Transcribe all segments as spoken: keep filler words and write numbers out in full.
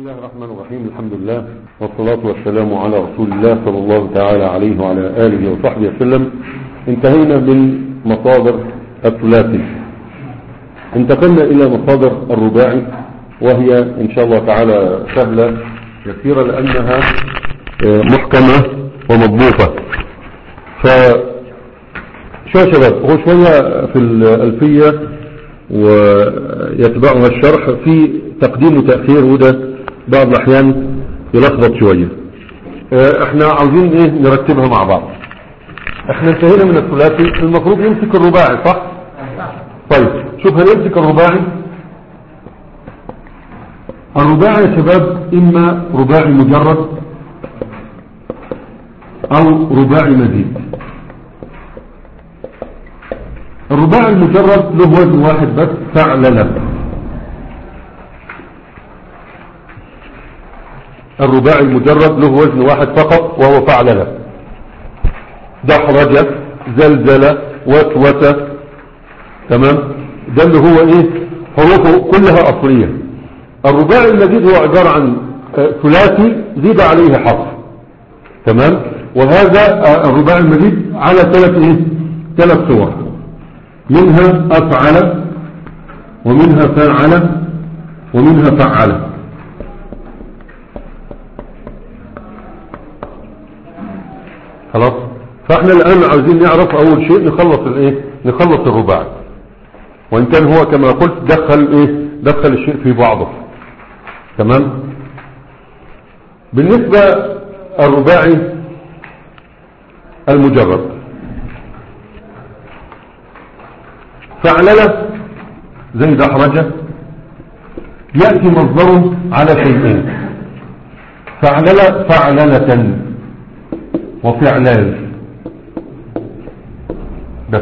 الله الرحمن الرحيم. الحمد لله والصلاة والسلام على رسول الله صلى الله تعالى عليه وعلى آله وصحبه وسلم. انتهينا من مصادر الثلاثي، انتقلنا إلى مصادر الرباعي، وهي إن شاء الله تعالى سهلة يسيرة لأنها محكمة ومضبوطة. فشو يا شباب، هو شوية في الألفية ويتبعها الشرح في تقديم وتأخير، وده بعض الأحيان يلخبط شوية. احنا عاوزين ايه نرتبها مع بعض. احنا انتهينا من الثلاثي، المفروض نمسك الرباعي صح؟ طيب شوف هنمسك الرباعي. الرباعي يا شباب اما رباعي مجرد او رباعي مزيد. الرباعي المجرد له وزن واحد بس، فعللة. الرباعي المجرد له وزن واحد فقط وهو فعللة. دحرجة، زلزلة، وسوسة، تمام، ده اللي هو ايه حروفه كلها اصلية. الرباعي المزيد هو عبارة عن ثلاثي زيد عليه حرف، تمام، وهذا الرباعي المزيد على ثلاث ايه ثلاث صور، منها افعل ومنها فاعل ومنها فعل. خلاص، فاحنا الان عاوزين نعرف اول شيء نخلص الايه نخلص الرباعي، وان كان هو كما قلت دخل ايه دخل الشيء في بعضه، تمام. بالنسبة الرباعي المجرد، فعللة زي دحرجة يأتي مصدره على شيئين، فعللة فعللة وفعلال بس.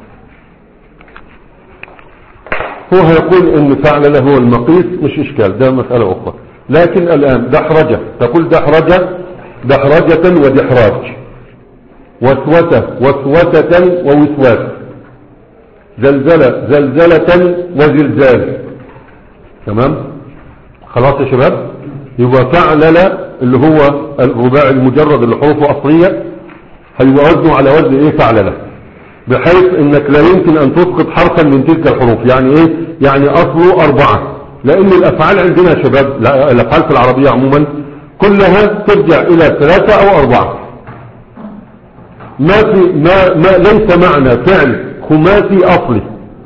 هو هيقول ان فعللة هو المقيس، مش اشكال، ده مسألة اخرى. لكن الان دحرجة تقول دحرجة دحرجة ودحراج، وسوسة وسوسة ووسواس، زلزلة زلزلة وزلزال، تمام. خلاص يا شباب، يبقى فعللة اللي هو الرباعي المجرد اللي حروفه اصلية هيبقى وزنه على وزن ايه فعللة، بحيث انك لا يمكن ان تسقط حرفا من تلك الحروف. يعني ايه؟ يعني اصله اربعة، لان الافعال عندنا يا شباب، الافعال في العربية عموما كلها ترجع الى ثلاثة او اربعة. ما في ما, ما ليس معنى فعل خماسي اصلي،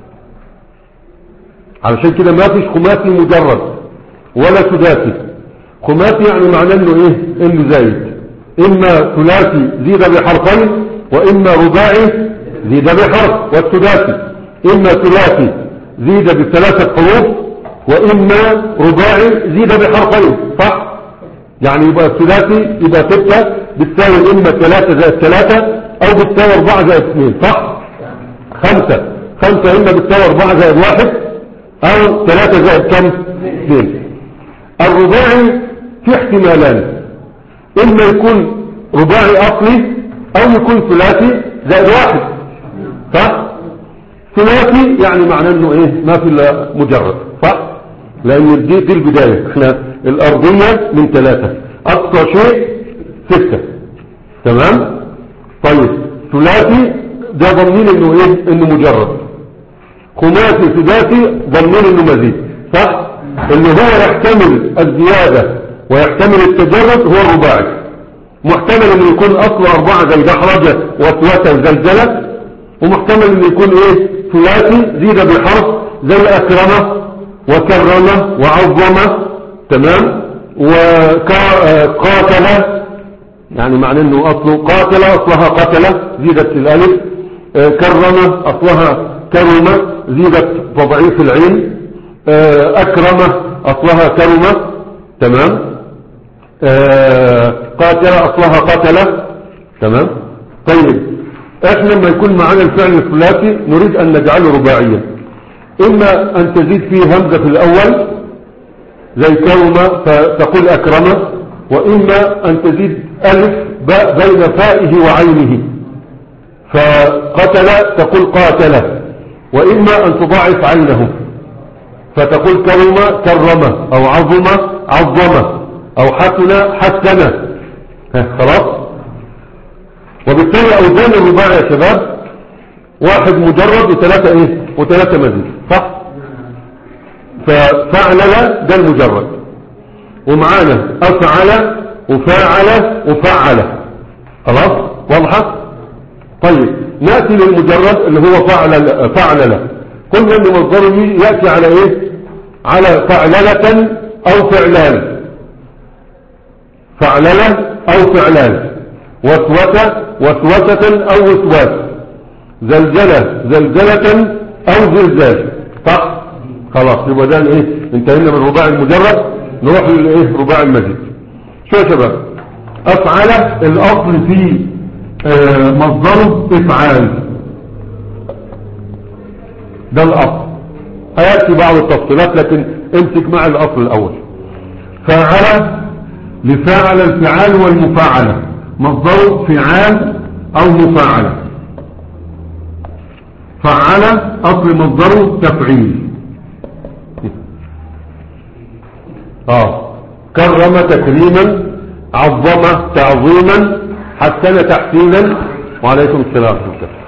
علشان كده ما فيش خماسي مجرد ولا سداسي. خماسي يعني معناه انه ايه انه زايد، اما ثلاثي زيد بحرفين، واما رباعي زيد بحرف، والسداسي اما ثلاثي زيد بثلاثة حروف، واما رباعي زيد بحرفين، صح؟ يعني يبقى الثلاثي يبقى ستة بتساوي اما ثلاثة زائد ثلاثة او بتساوي اربعة زائد اثنين، صح؟ خمسة خمسة اما بتساوي اربعة زائد واحد او ثلاثة زائد كم؟ اثنين. الرباعي في احتمالان، اما يكون رباعي اصلي او يكون ثلاثي زائد واحد، صح؟ ثلاثي يعني معناه انه ايه ما في الا مجرد، صح؟ لان دي, دي البداية. احنا الارضية من ثلاثة، اقصى شيء ستة، تمام. طيب ثلاثي ده ضمنين انه ايه انه مجرد، خماسي سداسي ضمنين انه مزيد، صح؟ اللي هو يحتمل الزيادة ويحتمل التجرد هو الرباعي. محتمل انه يكون اصله اربعة زي دحرجة وسوسة زلزلة، ومحتمل انه يكون ايه ثلاثي زيد بحرف زي اكرمة وكرمة وعظمة، تمام. وقاتلة يعني معنى انه اصله قاتلة اصلها قتلة زيدت الالف، كرمة اصلها كرمة زيدت تضعيف العين، اكرمة اصلها كرمة، تمام. قاتلة اصلها قتلة، تمام. طيب احنا لما يكون معنا الفعل الثلاثي نريد ان نجعله رباعيا، اما ان تزيد فيه همزة في الاول زي كرمة فتقول اكرمة، واما ان تزيد الف باء بين فائه وعينه فقتل تقول قاتلة، واما ان تضاعف عينه فتقول كرمة كرمة او عظمة عظمه او حسن حسنه. خلاص. وبالتالي اوزان الرباعي يا شباب واحد مجرد وثلاثة ايه وثلاثة مزيد، صح؟ ففعلل ده المجرد، ومعانا افعل وفاعل وفعل. خلاص واضحة؟ طيب نأتي للمجرد اللي هو فعل فعلل. قلنا ان مصدره يأتي على ايه؟ على فعللة او فعلان، فعللة او فعلان، وسوسة وسوسة او وسواس، زلزلة زلزلة او زلزال، صح؟ خلاص يبقى ده الايه؟ انتهينا من الرباعي المجرد، نروح للايه؟ رباعي المزيد. شو يا شباب؟ افعل الاصل في آه مصدره افعال، ده الاصل. هياتي بعض التفصيلات لكن امسك مع الاصل الاول. فاعل لفاعل الفعال والمفاعله، مصدره فعال او مفاعله. فعل اصل مصدره تفعيل. اه كرم تكريما، عظم تعظيما، حسن تحسينا. وعليكم السلام ورحمة الله.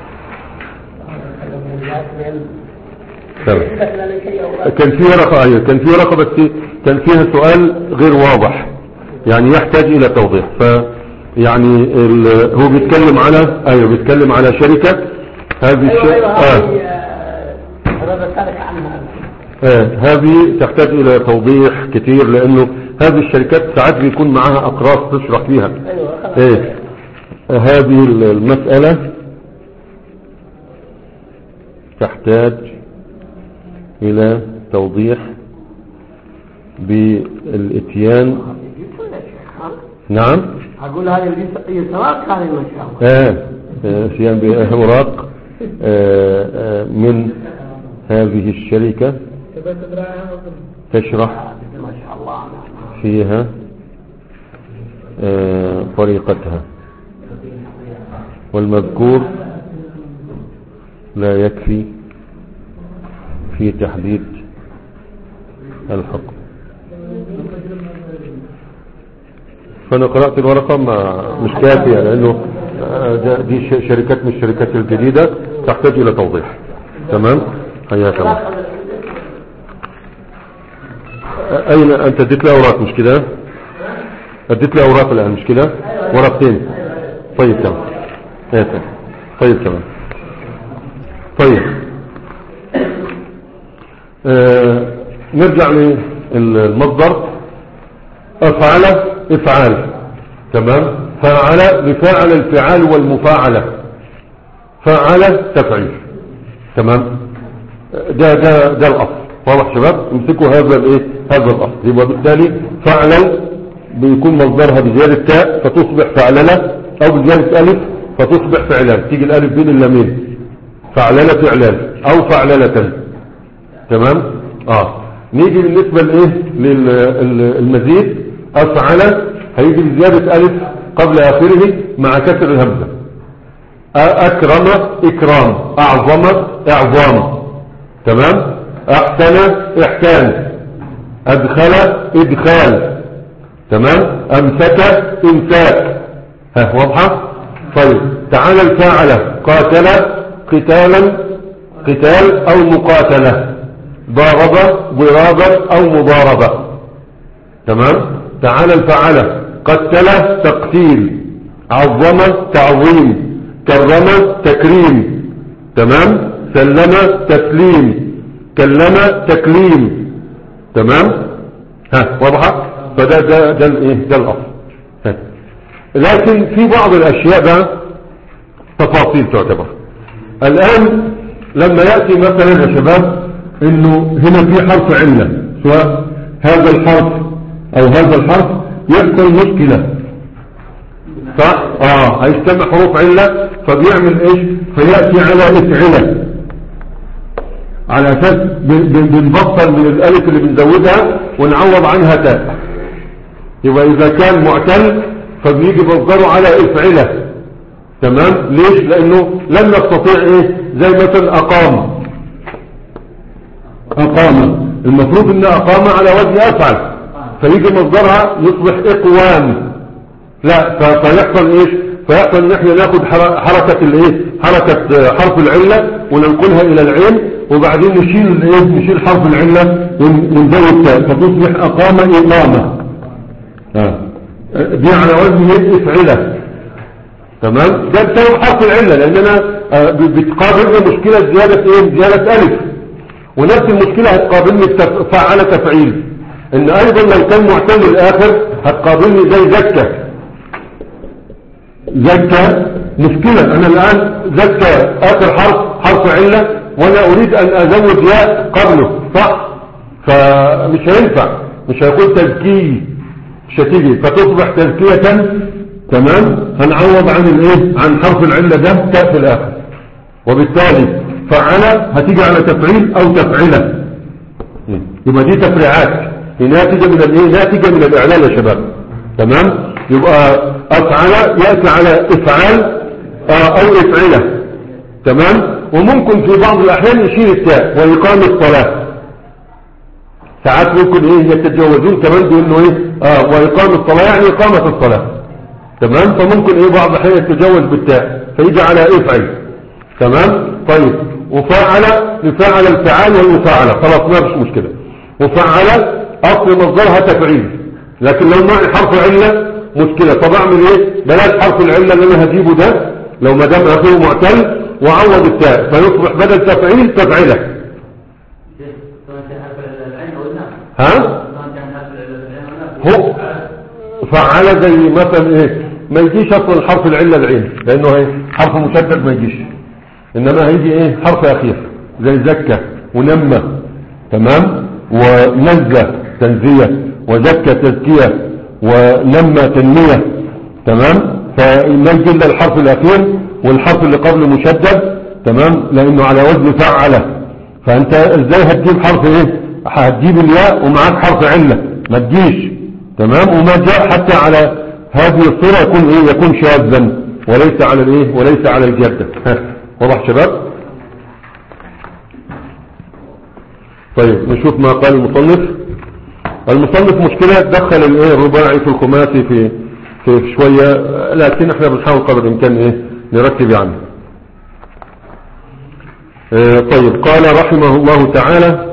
كان في ورقة ايوه كان في ورقة بس كان فيها سؤال غير واضح، يعني يحتاج الى توضيح. ف يعني هو بيتكلم على ايوه بيتكلم على شركة هذه الشركة آه. آه. هذه تحتاج الى توضيح كتير، لانه هذه الشركات ساعات بيكون معها اقراص تشرح فيها. ايه هذه المسألة تحتاج الى توضيح بالاتيان. نعم اقول هذه يسراق هذه ما شاء الله. اه اتيان باوراق من هذه الشركة تشرح فيها آه طريقتها، والمذكور لا يكفي في تحديد الحكم. فأنا قرأت الورقة ما مش كافية، لأنه دي شركات من الشركات الجديدة تحتاج إلى توضيح. تمام. حياك الله. أين أنت اديت لي أوراق مش كده؟ اديت لي أوراق الآن مش كده؟ ورقتين. طيب تمام. طيب تمام. طيب آه نرجع للمصدر. أفعل إفعال. تمام. فعل بفاعل الفعال والمفاعلة. فعل تفعيل. تمام. ده ده ده الأصل. واضح شباب؟ امسكوا هذا الايه؟ هذا الاصل. يبقى بالتالي فعلل بيكون مصدرها بزيادة تاء فتصبح فعللة، او بزيادة الف فتصبح فعلان. تيجي الالف بين اللامين، فعللة فعلان او فعللة. تمام. اه نيجي بالنسبة لايه؟ للمزيد. افعل هيجي بزيادة الف قبل اخره مع كسر الهمزة. اكرم اكرام، اعظم اعظام. تمام. احسن احسان، ادخل ادخال. تمام. امسك امساك. ها واضحة؟ طيب تعالى الفاعلة. قاتل قتالا قتال او مقاتلة، ضارب ضرابا او مضاربة. تمام. تعالى الفاعلة. قتل تقتيل، عظم تعظيم، كرم تكريم. تمام. سلم تسليم، كلم تكليم. تمام. ها واضحة؟ فده ده ده الايه؟ ده الاصل. لكن في بعض الاشياء بقى تفاصيل تعتبر. الان لما يأتي مثلا يا شباب انه هنا في حرف علة، سواء هذا الحرف او هذا الحرف يحصل مشكلة، صح؟ اه هيجتمع حروف علة فبيعمل ايش؟ فيأتي على افعلة، على اساس بنبطل من الالف اللي بنزودها ونعوض عنها تاء. يبقى اذا كان معتل فبيجي مصدره على افعله. تمام. ليش؟ لانه لم يستطيع ايه؟ زي مثلا اقام. اقام المفروض ان اقام على وزن افعل، فيجي مصدرها يصبح اقوام، لا فيحصل ايش؟ فيحصل ان احنا ناخد حركة الايه، حركة حرف العلة وننقلها الى العين، وبعدين نشيل الايه، نشيل حرف العلة ونزود تاء فتصبح اقام اقامة. آه. دي على وزن افعلة. تمام؟ ده بسبب حرف العلة، لاننا آه بتقابلنا مشكلة زيادة ايه، زيادة الف، ونفس المشكلة هتقابلني فعل تفعيل، ان ايضا لو كان معتل الاخر هتقابلني زي زكى. زكى مشكلة، انا الان زكى اخر حرف حرف علة وانا اريد ان ازود ياء قبله، صح؟ فمش هينفع، مش هيكون تزكي، مش هتيجي فتصبح تزكية. تمام؟ هنعوض عن الايه، عن حرف العلة ده تاء في الاخر، وبالتالي فعل هتيجي على تفعيل او تفعلة، يبقى دي تفريعات، هي ناتجة من الايه، ناتجة من الاعلان يا شباب. تمام؟ يبقى افعل يأتي على افعال او افعلة. تمام؟ وممكن في بعض الاحيان يشيل التاء ويقام الصلاة، ساعات ممكن ايه يتجاوزون كمان بانه ايه اه ويقام الصلاة يعني اقامة الصلاة. تمام؟ فممكن ايه بعض الاحيان يتجاوز بالتاء فيجي على افعل. تمام؟ طيب وفعل لفعل الفعال والمفاعلة، خلاص ما فيش مشكلة. وفعل اصل مصدرها تفعيل، لكن لو معي حرف علة مشكلة، طب اعمل ايه؟ بلاش حرف العلة اللي انا هجيبه ده لو ما دام اخره معتل، وعوض التاء فيصبح بدل تفعيل تفعيلة. ها؟ هو فعل زي مثلا ايه، ما يجيش اصلا حرف العلة العين لانه ايه حرف مشدد ما يجيش، انما هيجي ايه حرف اخير زي زكى ونمى. تمام؟ ونزة تنزية، وزكى تزكية، ونمى تنمية. تمام؟ فما يجي الا الحرف الاخير والحرف اللي قبله مشدد. تمام؟ لانه على وزن فعل، فانت ازاي هتجيب حرف ايه، هتجيب الياء ومعاك حرف علة ما تجيش. تمام؟ وما جاء حتى على هذه الصورة يكون ايه، يكون شاذا وليس على الايه، وليس على الجادة. واضح شباب؟ طيب نشوف ما قال المصنف. المصنف مشكلة دخل الايه الرباعي في الخماسي في في شوية، لكن احنا بنحاول قدر الامكان ايه نرتب يعني. اه طيب قال رحمه الله تعالى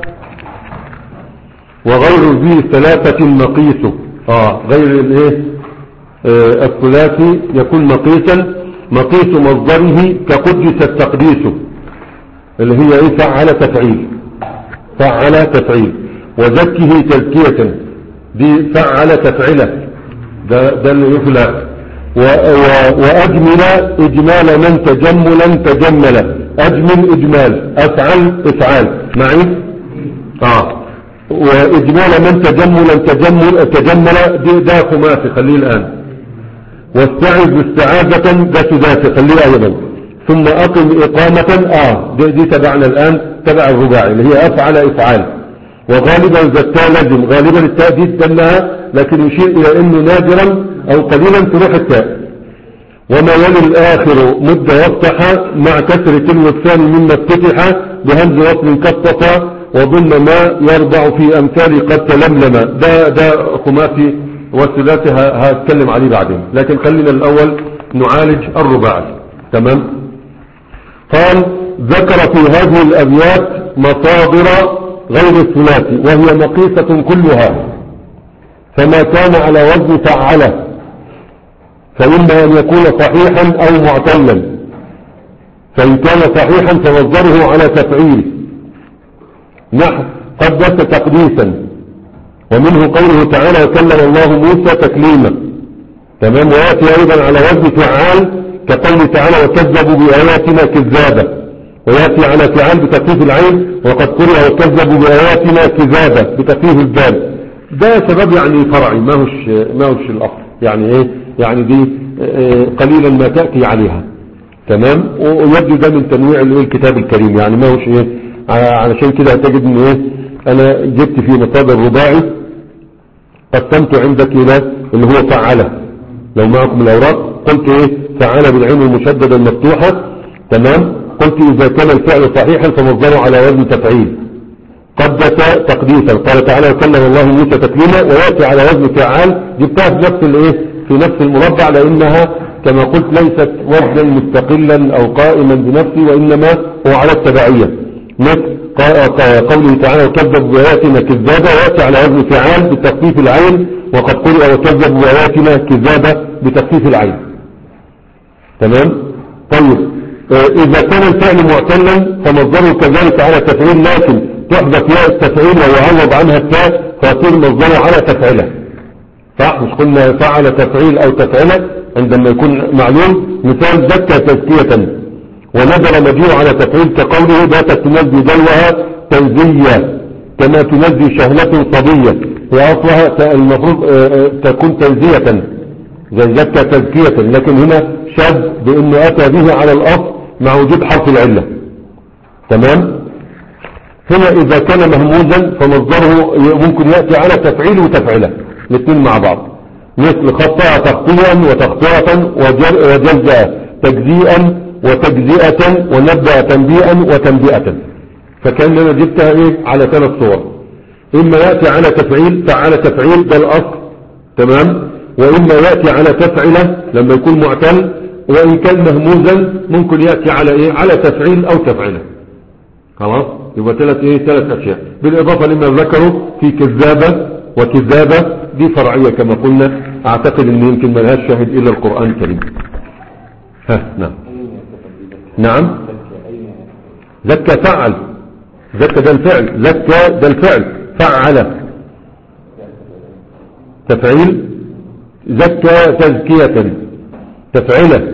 وغير ذي ثلاثة مقيس. اه غير الايه اه الثلاثي يكون مقيسا، مقيس مصدره كقدس التقديس اللي هي ايه فعل تفعيل، فعل تفعيل، وزكه تزكية دي فعل تفعله، ده ده اللي يفعل. واجمل اجمال من تجملا تجمل، اجمل اجمال، افعل افعال معي. اه واجمال من تجملا تجمل تجمل دي ده خماسي خليه الان. واستعذ استعاذة ده سداسي خليه ايضا. ثم اقم اقامة اه دي, دي تبعنا الان تبع الرباعي اللي هي افعل افعال. وغالبا التاء لازم، غالبا التاء دي تدلها لكن يشير الى انه نادرا او قليلا تروح التاء. وما يلي الاخر مد وافتح مع كسر تلو الثاني مما افتتح بهمز وصل كالصفا وضم ما يرضع في امثال قد تلملم. ده ده خماسي والثلاثي هتكلم عليه بعدين، لكن خلينا الاول نعالج الرباعي. تمام؟ قال ذكر في هذه الابيات مصادر غير الثلاثي وهي مقيسة كلها، فما كان على وزن فعله فإما أن يكون صحيحا أو معتلا، فإن كان صحيحا فمصدره على تفعيل نحو قدس تقديسا، ومنه قوله تعالى وكلم الله موسى تكليما. تمام؟ ويأتي أيضا على وزن فعال كقوله تعالى وكذبوا بآياتنا كذابا، ويأتي على فعال بتخفيف العين وقد قرئ وكذبوا بآياتنا كذابا بتخفيف الدال. ده شباب يعني فرعي ما هوش ما هوش الأصل، يعني ايه يعني دي قليلا ما تأتي عليها. تمام؟ ويبدو ده من تنويع الكتاب الكريم، يعني ما هوش ايه علشان كده هتجد ان ايه انا جبت في مصادر رباعي قسمت عندك الى اللي هو فعله. لو معكم الاوراق قلت ايه فعله بالعين المشددة المفتوحة. تمام؟ قلت اذا كان الفعل صحيحا فمصدره على وزن تفعيل، قدس تقديسا. قال تعالى وكلم الله موسى تكليما، ويأتي على وزن فعال، جبتها في نفس الايه في نفس المربع، لانها كما قلت ليست وزنا مستقلا او قائما بنفسه، وانما هو على التبعية، مثل قوله تعالى وكذب بآياتنا كذابا، ويأتي على وزن فعال بتخفيف العين، وقد قرئ وكذب بآياتنا كذابا بتخفيف العين. تمام. طيب إذا كان الفعل معتلا فمصدره كذلك على تفعيل، لكن تحدث ياء التفعيل ويعوض عنها التاء فيصير مصدره على تفعيله. صح؟ مش قلنا فعل تفعيل أو تفعيله عندما يكون معلوم. مثال زكى تزكية، ونزل مجيء على تفعيل كقوله باتت تنزي دلوها تنزية كما تنزي شهلة صبية، هي أصلها المفروض تكون تنزية زي زكى تزكية، لكن هنا شد بأنه أتى به على الأصل مع وجود حرف العلة. تمام. هنا إذا كان مهموزا فمصدره ممكن يأتي على تفعيل وتفعيله الاثنين مع بعض، مثل خطأ تخطيئا وتخطئة وجزأ تجزيئا وتجزئة ونبأ تنبيئا وتنبئة. فكان لنا جبتها ايه على ثلاث صور، اما يأتي على تفعيل فعلى تفعيل ده الاصل. تمام. واما يأتي على تفعيله لما يكون معتل، وان كان مهموزا ممكن يأتي على ايه على تفعيل او تفعيله. خلاص يبقى ثلاث ايه ثلاث اشياء، بالاضافة لما ذكروا في كذابة وكذابة دي فرعية كما قلنا، اعتقد ان يمكن ما لهاش شاهد الا القرآن الكريم. ها نعم نعم زكى فعل، زكى ده الفعل، زكى ده الفعل، فعل تفعيل، زكى تزكية تفعيله.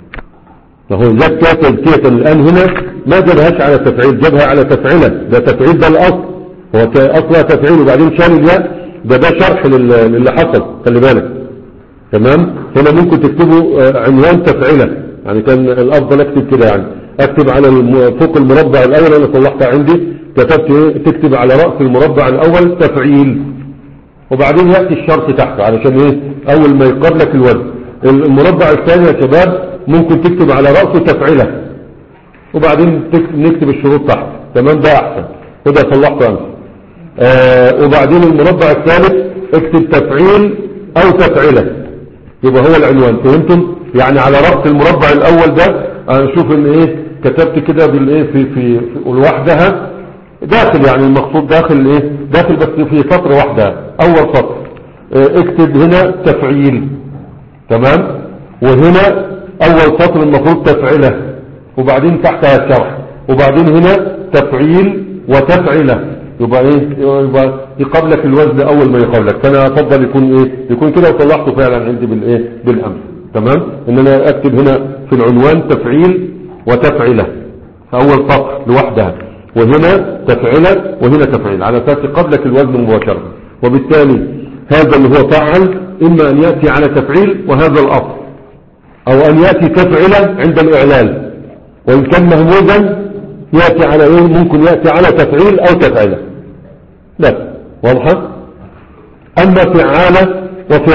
فهو زكى تزكية الآن هنا ما جابهاش على تفعيل، جابها على تفعيله، ده تفعيل ده الأصل، هو أصلها تفعيل وبعدين شال الياء، ده ده شرح للي حصل، خلي بالك. تمام. هنا ممكن تكتبوا عنوان تفعيله، يعني كان الأفضل اكتب كده، يعني اكتب على فوق المربع الأول، أنا صلحتها عندي كتبت ايه، تكتب على رأس المربع الأول تفعيل، وبعدين يأتي الشرط تحت علشان ايه أول ما يقابلك الوزن. المربع الثاني يا شباب ممكن تكتب على رأسه تفعيله، وبعدين نكتب الشروط تحت. تمام. ده أحسن، وده صلحته أنت. آه وبعدين المربع الثالث اكتب تفعيل أو تفعيله، يبقى هو العنوان. فهمتم؟ يعني على رأس المربع الأول ده أشوف ان ايه كتبت كده بالايه في في, في لوحدها داخل، يعني المقصود داخل ايه داخل بس في سطر واحدة اول سطر. اه اكتب هنا تفعيل. تمام. وهنا اول سطر المفروض تفعيله، وبعدين تحتها الشرح، وبعدين هنا تفعيل وتفعيله، يبقى ايه يبقى يقابلك الوزن اول ما يقابلك. فانا افضل يكون ايه يكون كده، وطلعته فعلا عندي بالايه بالامس. تمام. ان انا اكتب هنا في العنوان تفعيل وتفعيله اول سطر لوحدها، وهنا تفعيله وهنا تفعيل، على اساس قبلك الوزن مباشرة. وبالتالي هذا اللي هو فعل اما ان يأتي على تفعيل وهذا الاصل، او ان يأتي تفعيله عند الاعلال، وان كان مهموزا يأتي على ايه ممكن يأتي على تفعيل او تفعيله. لا واضحة. اما فعالة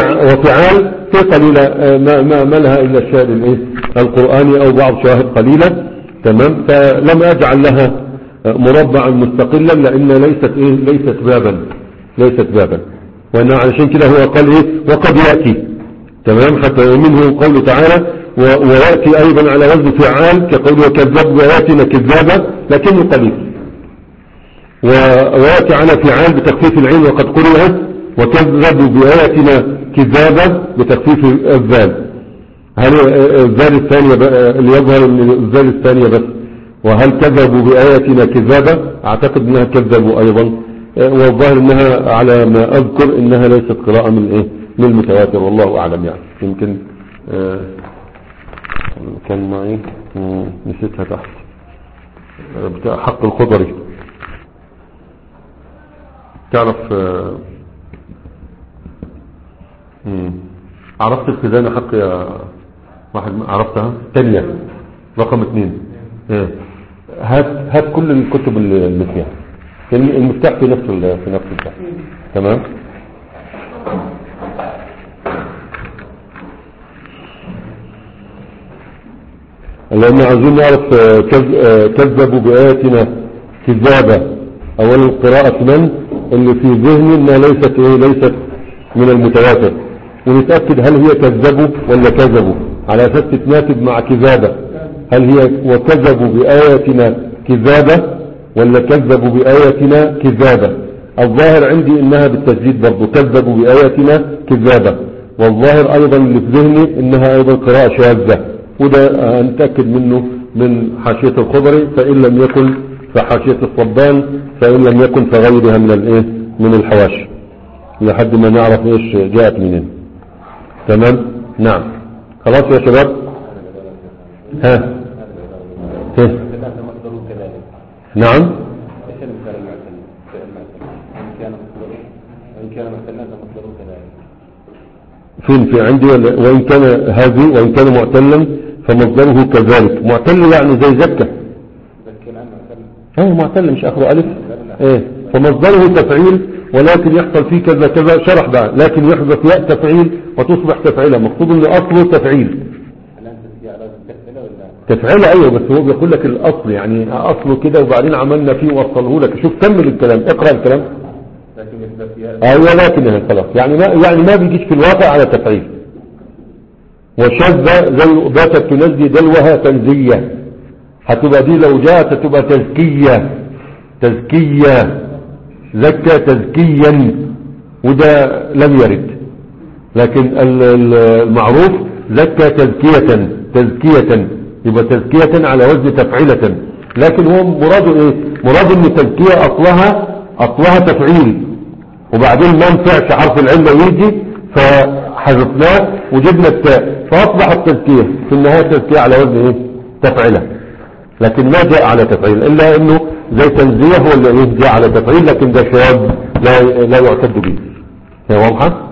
وفعال في قليلة ما, ما, ما لها إلا الشاهد الايه القرآني أو بعض شواهد قليلة. تمام. فلم أجعل لها مربعا مستقلا لأن ليست إيه ليست بابا ليست بابا وأنا علشان كده هو قال إيه وقد يأتي. تمام. حتى منه قوله تعالى ويأتي أيضا على وزن فعال كقوله وكذب بآياتنا كذابا لكنه قليل. ويأتي على فعال بتخفيف العين وقد قرئت وكذبوا بآياتنا كذابا بتخفيف الذال. هل الذال الثانية اللي يظهر ان الذال الثانية بس، وهل كذبوا بآياتنا كذابا؟ اعتقد انها كذبوا ايضا، والظاهر انها على ما اذكر انها ليست قراءة من ايه من المتواتر، والله اعلم. يعني يمكن آه كان معي نسيتها تحت بتاع حق الخضري. تعرف آه عرفت الخزانة حق يا واحد؟ عرفتها تانية رقم اثنين. هات هات كل الكتب اللي فيها، المفتاح في نفس في نفس البتاع. تمام. لأن عايزين نعرف كذبوا بآياتنا كذابة اولا قراءة من اللي في ذهني انها ليست ايه ليست من المتواتر، ونتأكد هل هي كذبوا ولا كذبوا، على اساس تتناسب مع كذابة. هل هي وكذبوا بآياتنا كذابة ولا كذبوا بآياتنا كذابة؟ الظاهر عندي انها بالتجديد برضو كذبوا بآياتنا كذابة، والظاهر ايضا اللي في ذهني انها ايضا قراءة شاذة، وده هنتأكد منه من حاشية الخضري، فإن لم يكن فحاشية الصبان، فإن لم يكن فغيرها من الايه من الحواشي، لحد ما نعرف ايش جاءت منين. تمام. نعم. خلاص يا شباب. ها ها نعم. فين في عندي؟ وإن كان هذه وإن كان معتلا فمصدره كذلك. معتل يعني زي زكة. ايه معتل مش اخره الف. ايه فمصدره تفعيل، ولكن يحصل فيه كذا كذا شرح بقى، لكن يحدث ياء تفعيل وتصبح تفعيلة، مقصود ان اصله تفعيل. تفعيلة ايوه، بس هو بيقول لك الاصل يعني اصله كده وبعدين عملنا فيه ووصله لك. شوف كمل الكلام، اقرأ الكلام. ايوه لكن خلاص يعني ما يعني ما بيجيش في الواقع على تفعيل. وشذ زي باتت تنزي دلوها تنزية، هتبقى دي لو جاءت هتبقى تزكية. تزكية زكى تزكيا، وده لم يرد، لكن المعروف زكى تزكية. تزكية يبقى تزكية على وزن تفعيلة، لكن هو مراده ايه؟ مراد ان تزكية اصلها اصلها تفعيل، وبعدين ما نفعش حرف العلة يجي فحذفناه وجبنا التاء فاصبحت تزكية، في النهاية تزكية على وزن ايه؟ تفعيلة، لكن ما جاء على تفعيل، الا انه زي تنزيه هو اللي جاء على تفعيل، لكن ده شاذ لا لا يعتد به. هي واضحة؟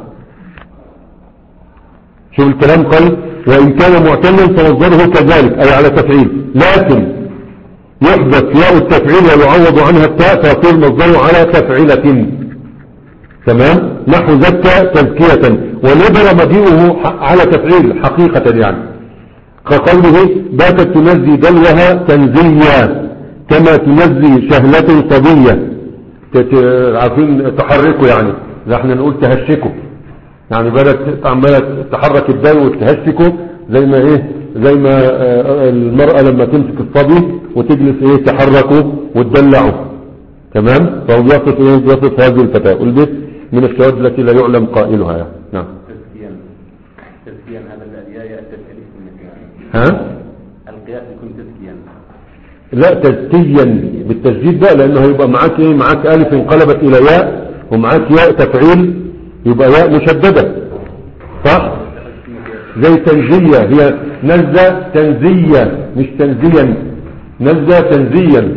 شوف الكلام قال وإن كان معتلا فمصدره كذلك أي على تفعيل، لكن يحدث ياء التفعيل ويعوض عنها التاء فيصير مصدره على تفعيلة. تمام. نحو زكى تزكية، ونبر مجيئه على تفعيل حقيقة يعني، كقوله باتت تنزي دلوها تنزيا، كما تنزي شهلة صبية. عارفين تحركوا يعني، احنا نقول تهشكوا يعني، بدأت عمالة تحرك الدلو وتهشكوا زي ما ايه زي ما المرأة لما تمسك الصبي وتجلس ايه تحركوا وتدلعوا. تمام. فهو بيصف ايه بيصف هذه الفتاة، والبيت من الشواذ التي لا يعلم قائلها يعني. نعم. تزكيا تزكيا هذا الأدياء يأتي ها القياس يكون تزكيا. لا تزكيا بالتسجيل ده، لانه هيبقى معاك ايه معاك الف انقلبت الى ياء، ومعاك ياء تفعيل يبقى ياء مشددة، صح؟ زي تنزية، هي نزة تنزية مش تنزيا، نزة تنزيا.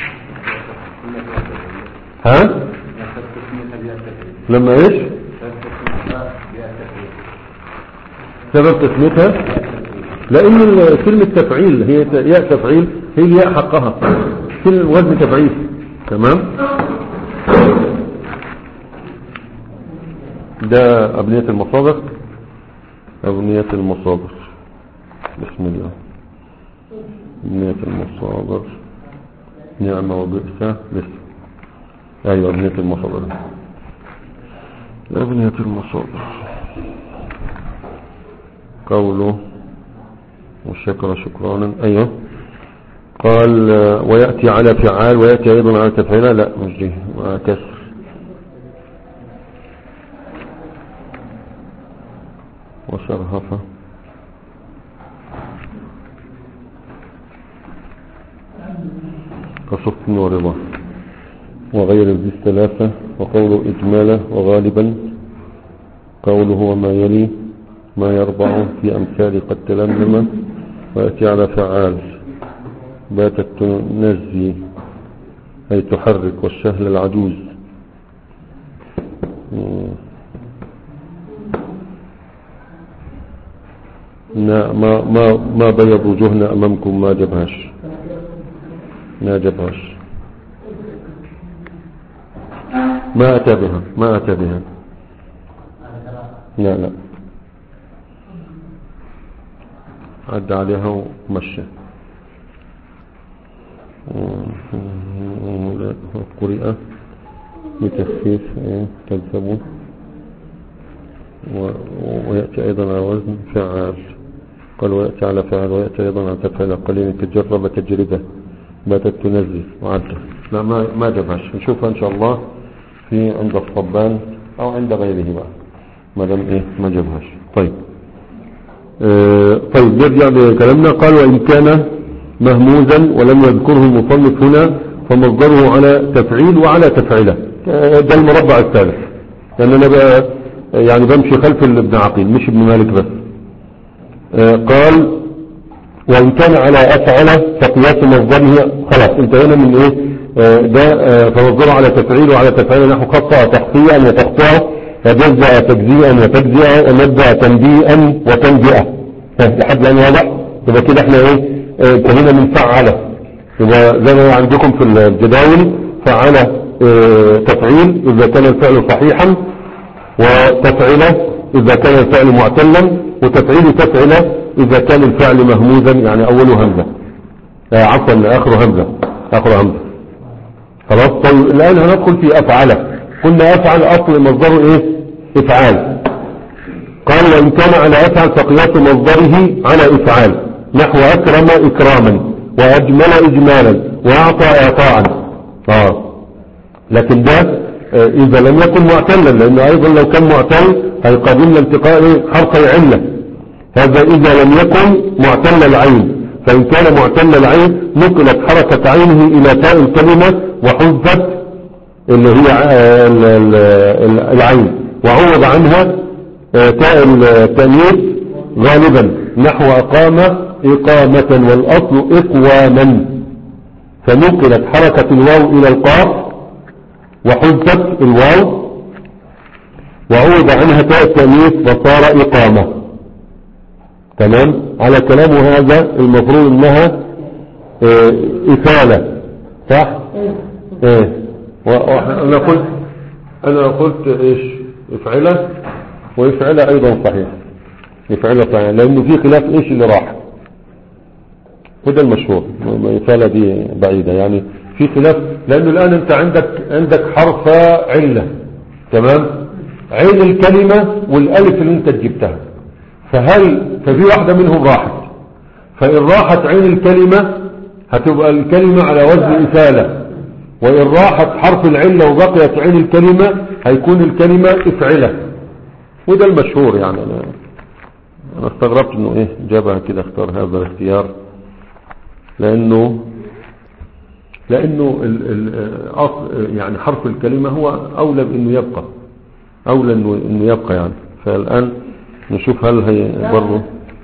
ها لما ايش سبب تسميتها؟ لان كلمة تفعيل هي ياء تفعيل، هي الياء حقها كل وزن تفعيل. تمام. ده أبنية المصادر. أبنية المصادر بسم الله. أبنية المصادر نعمة وبئسة لسه. أيوة أبنية المصادر. أبنية المصادر قوله وشكر شكرانا. أيوة قال ويأتي على فعال ويأتي أيضا على تفعيلة. لا مش دي كسر. وشرهفة كصف ورضا وغير ذي الثلاثة. وقوله إجمالة وغالبا قوله وما يلي ما يربع في أمثال قد تلمم. ويأتي على فعال باتت تنزي أي تحرك، والشهل العجوز. ما ما ما بيض وجوهنا أمامكم ما جبهاش ما جبهاش ما أتى بها ما أتى بها لا لا عد عليها ومشى. قرئ بتخفيف إيه كذبوا، ويأتي أيضا على وزن فعال. قال ويأتي على فعل، ويأتي أيضا على تفعيل قليل تجرب تجربة باتت تنزل وعدة. لا ما ما جابهاش، نشوفها إن شاء الله في عند الصبان أو عند غيره بقى ما دام إيه ما جابهاش. طيب آه طيب نرجع لكلامنا. قال وإن كان مهموزا ولم يذكره المصنف هنا فمصدره على تفعيل وعلى تفعيله. ده المربع الثالث، لأن أنا بقى يعني بمشي خلف ابن عقيل مش ابن مالك بس. آه قال وإن كان على أفعل فقياس مصدره، خلاص انتهينا من ايه آه ده آه فمصدره على تفعيل وعلى تفعيل نحو قطع تخطيئا وتقطع وجزء تجزيئا وتجزئا ومبدأ تنبيئا وتنبئة لحد الآن واضح. يبقى كده احنا ايه انتهينا من فعله. يبقى زي ما عندكم في الجداول فعل اه تفعيل إذا كان الفعل صحيحا، وتفعيله إذا كان الفعل معتلا، وتفعيل تفعيله إذا كان الفعل مهموزا يعني أوله همزة اه عفوا آخره همزة آخره همزة. خلاص. طيب الآن هندخل في أفعله. قلنا أفعل أصل مصدره إيه إفعال. قال وإن كان على أفعل فقياس مصدره على إفعال نحو أكرم إكراما وأجمل إجمالا وأعطى إعطاء. آه. لكن ده آه إذا لم يكن معتلا، لأنه أيضا لو كان معتل هيقابلنا التقاء حرف علة. هذا إذا لم يكن معتل العين. فإن كان معتل العين نقلت حركة عينه إلى تاء الكلمة وحذفت اللي هي آه العين وعوض عنها آه تاء التأنيث غالبا نحو أقام إقامة والأصل إقواما، فنقلت حركة الواو إلى القاف وحذفت الواو وعوض عنها تاء التأنيث وصار إقامة. تمام. على كلام هذا المفروض انها اه إفالة صح؟ ايه وانا قلت انا قلت ايش افعله وافعله ايضا صحيح. افعله صحيح لانه في خلاف ايش اللي راح، وده المشهور. إفالة دي بعيدة يعني في خلاف، لانه الان انت عندك عندك حرف علة. تمام. عين الكلمة والالف اللي انت جبتها، فهل ففي واحدة منهم راحت، فإن راحت عين الكلمة هتبقى الكلمة على وزن إفالة، وإن راحت حرف العلة وبقيت عين الكلمة هيكون الكلمة إفعلة. وده المشهور يعني. أنا, أنا استغربت إنه إيه جابها كده اختار هذا الاختيار، لأنه لأنه ال ال يعني حرف الكلمة هو أولى بأنه يبقى أولى إنه, إنه يبقى يعني. فالآن نشوف هل هي برضه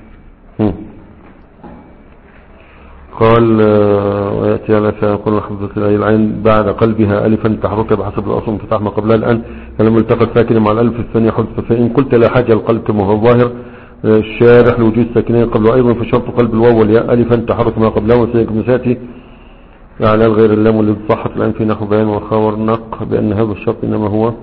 قال ويأتي على فيقول حفظة العين بعد قلبها ألفا تحرك بحسب الأصل انفتاح ما قبلها. الآن فلما التقت ساكنة مع الألف الثانية حدث. فإن قلت لا حاجة القلب كما هو ظاهر الشارح لوجود ساكنين قبله أيضا فشرط قلب الواو والياء ألفا تحرك ما قبلها وسيكون ساتي على غير اللام والذي صحت الآن في نحو بيان وخاور نق بأن هذا الشرط إنما هو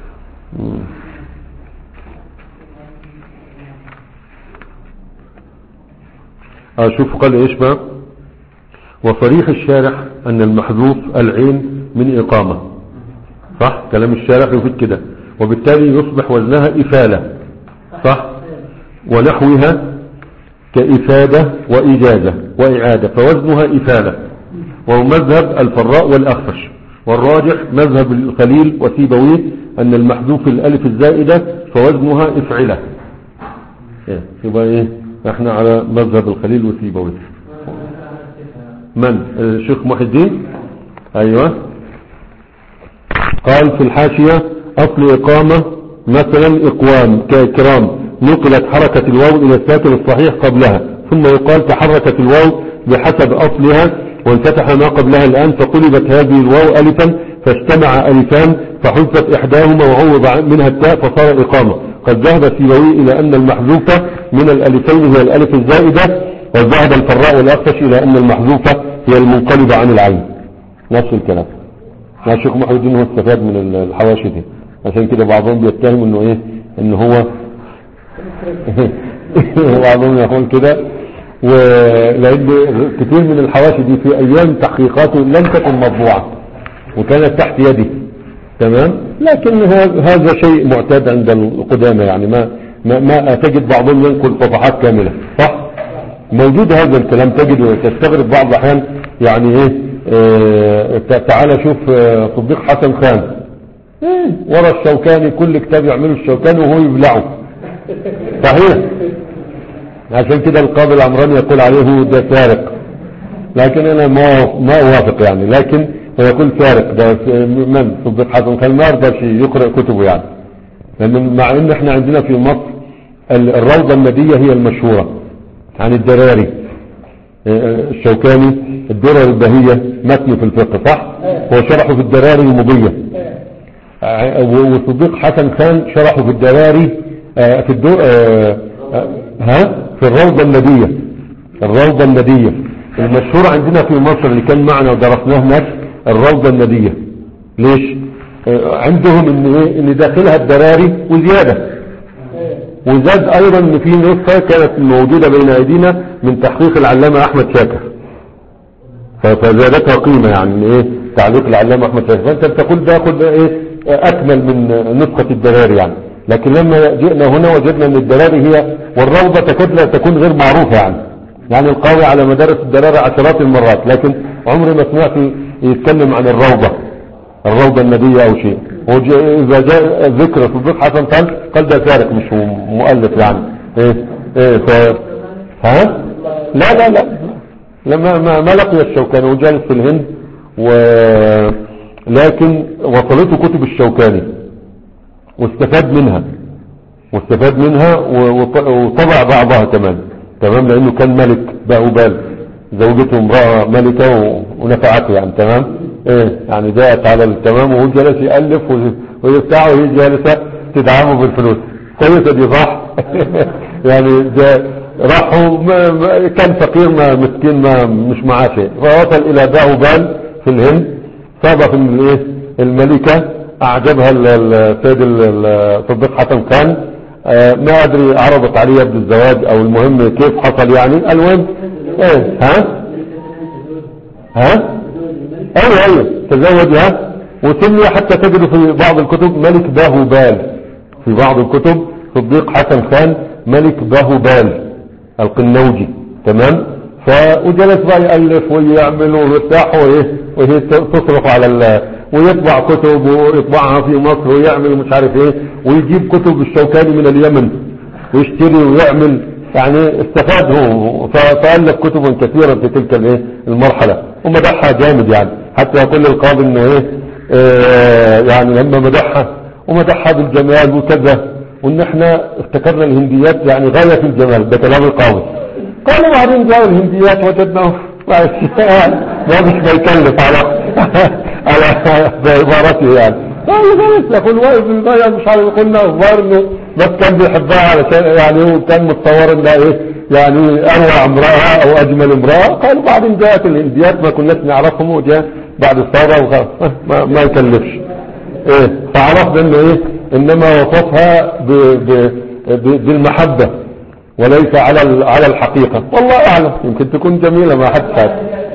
أشوف قال إيش بقى. وصريح الشارح أن المحذوف العين من إقامة صح. كلام الشارح يفيد كده، وبالتالي يصبح وزنها إفالة صح. ونحوها كإفادة وإجازة وإعادة فوزنها إفالة، وهو مذهب الفراء والأخفش. والراجح مذهب الخليل وسيبويه أن المحذوف الألف الزائدة فوزنها إفعلة. يبقى إيه احنا على مذهب الخليل وسيبويه. من الشيخ محي الدين ايوه قال في الحاشية اصل اقامة مثلا اقوام كاكرام نقلت حركة الواو الى الساكن الصحيح قبلها، ثم يقال تحركت الواو بحسب اصلها وانفتح ما قبلها الان فقلبت هذه الواو الفا فاجتمع الفان فحذفت احداهما وعوض منها التاء فصار اقامة. قد ذهب سيبويه الى ان المحذوفة من الالفين هي الالف الزائدة، وذهب الفراء والأخفش إلى أن المحذوفة هي المنقلبة عن العين. نفس الكلام. الشيخ محي الدين هو استفاد من الحواشي دي، عشان كده بعضهم بيتهم انه ايه ان هو بعضهم يقول كده. ولأن كثير من الحواشي دي في ايام تحقيقاته لم تكن مطبوعة، وكانت تحت يدي. تمام. لكن هذا شيء معتاد عند القدامى، يعني ما ما, ما تجد بعضهم ينقل صفحات كاملة، صح؟ موجود هذا الكلام، تجد تستغرب بعض الأحيان. يعني ايه اه تعالى شوف اه صديق حسن خان ايه ورا الشوكاني، كل كتاب يعمله الشوكاني وهو يبلعه. صحيح. عشان كده القاضي العمراني يقول عليه ده سارق، لكن انا ما ما اوافق يعني، لكن هو يقول سارق. ده من صديق حسن خان ما يرضاش يقرأ كتبه يعني، لان مع ان احنا عندنا في مصر الروضة الندية هي المشهورة عن الدراري. الشوكاني الدرر البهية متن في الفقه، صح؟ هو شرحه في الدراري المضية. وصديق حسن خان شرحه في الدراري في الدور ها في الروضة الندية. الروضة الندية المشهورة عندنا في مصر اللي كان معنا ودرسناه هناك، الروضة الندية. ليش؟ عندهم ان ايه ان داخلها الدراري وزيادة، وزاد ايضا ان في نسخة كانت موجودة بين ايدينا من تحقيق العلامة احمد شاكر، فزادتها قيمة يعني ايه تعليق العلامة احمد شاكر. فانت بتقول ده خد ايه اكمل من نسخة الدراري يعني. لكن لما جئنا هنا وجدنا ان الدراري هي والروضة تكاد لا تكون غير معروفة يعني. يعني القاضي على مدارس الدراري عشرات المرات، لكن عمري ما سمعت يتكلم عن الروضة الروضة الندية او شيء. وإذا جاء ذكر صديق حسن قال قال ده سارق مش مؤلف يعني. ايه ايه ف ها لا لا لا لما ما, ما لقي الشوكاني وجالس في الهند، و لكن وصلته كتب الشوكاني واستفاد منها واستفاد منها وطبع بعضها كمان. تمام. لانه كان ملك باهوبال، زوجته امرأة ملكة ونفعته يعني. تمام. ايه يعني جاءت على التمام، وهو جالس يألف ويفتح وهي جالسة تدعمه بالفلوس. كويسة دي، صح؟ يعني ده راحوا كان فقير ما مسكين ما مش معاه شيء، فوصل الى باهوبال في الهند، صادف ان الايه الملكة اعجبها السيد صديق حسن خان. آه ما ادري عرضت عليه يبدو الزواج او المهم كيف حصل يعني. المهم ايه ها ها ايوه ايوه تزوجها، وسمي حتى تجد في بعض الكتب ملك باهوبال، في بعض الكتب صديق حسن خان ملك باهوبال القنوجي. تمام. فجلس بقى يألف ويعمل ويفتح وهي تصرف على ال ويطبع كتب ويطبعها في مصر ويعمل مش عارف ايه، ويجيب كتب الشوكاني من اليمن ويشتري ويعمل يعني. استفاد هو فألف كتبا كثيرا في تلك الايه المرحلة، ومدحها جامد يعني. حتى يقول للقاضي انه ايه اه يعني لما مدحها ومدحها بالجمال وكذا، وان احنا افتكرنا الهنديات يعني غاية في الجمال. ده كلام القاضي. قالوا بعدين جاءوا الهنديات وجدناه ما مش بيكلف على على بعبارته يعني. قالوا خلاص يقول واقف الغاية مش عارف. قلنا اخبار انه بس كان بيحبها علشان يعني هو كان متصور انها ايه يعني اروع امرأة او اجمل امرأة. قالوا بعدين جاءت الهنديات ما كناش نعرفهم، وجاء بعد الثورة وخلاص ما, ما يكلفش ايه. فعرفنا انه ايه انما وصفها ب ب ب بالمحبة وليس على على الحقيقة. والله اعلم، يمكن تكون جميلة ما حد فات.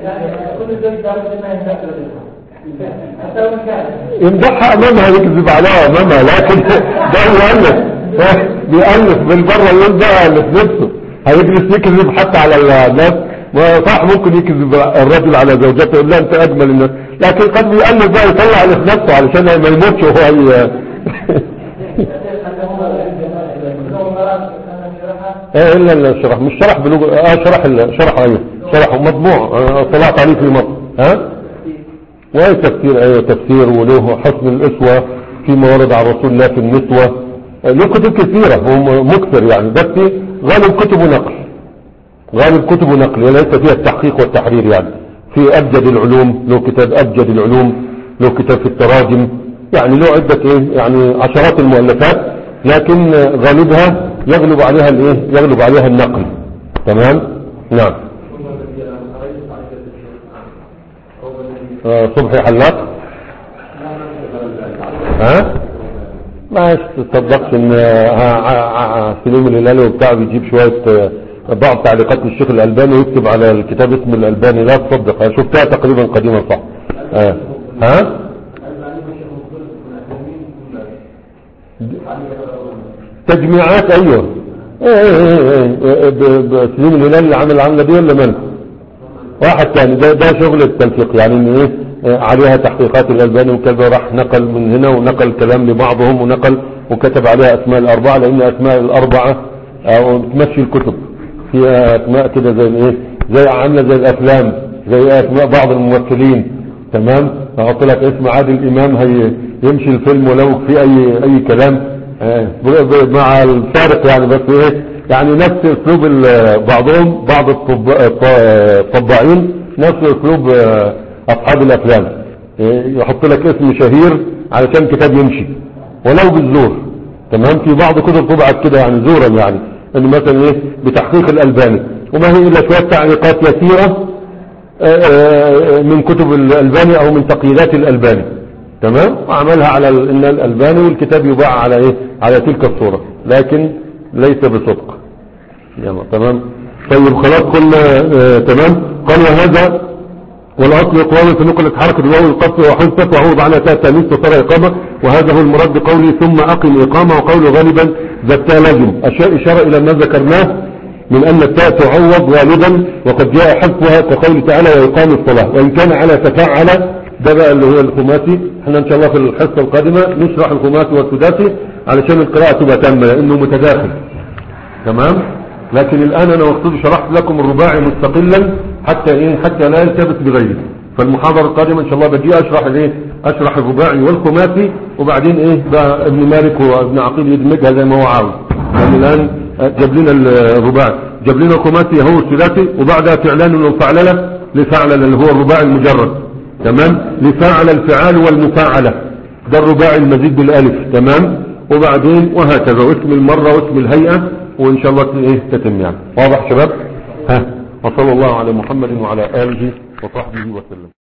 يمدحها امامها يكذب عليها امامها، لكن ده يؤلف بيألف بالبره يلبقى اللي في نفسه. هيجلس يكذب حتى على الناس. صح ممكن يكذب الرجل على زوجته يقول لها انت اجمل الناس، لكن قد بيألف بقى يطلع اللي في نفسه علشان ما يموتش وهو ايه الا الشرح مش شرح بلوغ اه شرح شرح ايوه شرح مطبوع طلعت عليه في مصر. ها وايه تفسير ايوه تفسير وله حسن الاسوة فيما ورد عن رسول الله في النسوة. له كتب كثيرة هو مكثر يعني، بس غالب كتبه نقل غالب كتبه نقل وليس فيها التحقيق والتحرير يعني. في ابجد العلوم له كتاب ابجد العلوم، له كتاب في التراجم يعني، له عدة ايه يعني عشرات المؤلفات، لكن غالبها يغلب عليها الايه يغلب عليها النقل. تمام. نعم. آه صبحي حلاق ها ما تصدقش ان سليم الهلالي وبتاع بيجيب شوية بعض تعليقات الشيخ الألباني ويكتب على الكتاب اسم الألباني. لا تصدق، شفتها تقريبا قديما صح. آه. ها تجميعات ايوه. ايه ايه ايه بسليم الهلال اللي عمل العملة دي ولا من واحد تاني؟ ده ده شغل التلفيق يعني ان ايه عليها تحقيقات الألباني وكذا، راح نقل من هنا ونقل كلام لبعضهم ونقل وكتب عليها اسماء الاربعة، لان اسماء الاربعة او تمشي الكتب فيها اسماء كده زي ايه، زي عاملة زي الافلام، زي اسماء بعض الممثلين. تمام، احط لك اسم عادل امام هي يمشي الفيلم ولو في اي اي كلام مع الفارق يعني، بس ايه يعني نفس اسلوب بعضهم بعض الطباعين نفس اسلوب اصحاب الافلام، يحط لك اسم شهير علشان كتاب يمشي ولو بالزور. تمام، في بعض كتب طبعت كده يعني زورا، يعني ان مثلا ايه بتحقيق الالباني، وما هي الا شويه تعليقات يسيره من كتب الالباني او من تقييدات الالباني. تمام، وعملها على ان الالباني والكتاب يباع على ايه على تلك الصورة، لكن ليس بصدق. يلا تمام. طيب خلاص قلنا آه تمام. قال وهذا والاصل اقوال في نقلة حركة الواو القصر وحذفت وعوض على تاء التانيث فصار اقامة، وهذا هو المراد بقوله ثم اقم اقامة، وقوله غالبا ذا التاء لازم اشار الى ما ذكرناه من ان التاء تعوض والدا، وقد جاء حذفها كقول تعالى ويقام الصلاة، وان كان على تفاعل ده بقى اللي هو الخماسي. احنا ان شاء الله في الحصة القادمة نشرح الخماسي والسداسي علشان القراءة تبقى تامة لانه متداخل. تمام، لكن الان انا مقصود شرحت لكم الرباعي مستقلا حتى ايه حتى لا يلتبس بغيره. فالمحاضرة القادمة ان شاء الله بجي اشرح الايه اشرح الرباعي والخماسي، وبعدين ايه بقى ابن مالك وابن عقيل يدمجها زي ما هو عاوز. يعني الان جاب لنا الرباعي، جاب لنا الخماسي هو الثلاثي، وبعدها فعلان ومفعلله لفعل اللي هو الرباعي المجرد. تمام، لفاعل الفعال والمفاعلة ده الرباعي المزيد بالالف. تمام، وبعدين وهكذا، واسم المرة واسم الهيئة، وان شاء الله ايه تتم يعني. واضح شباب؟ ها، وصلى الله على محمد وعلى آله وصحبه وسلم.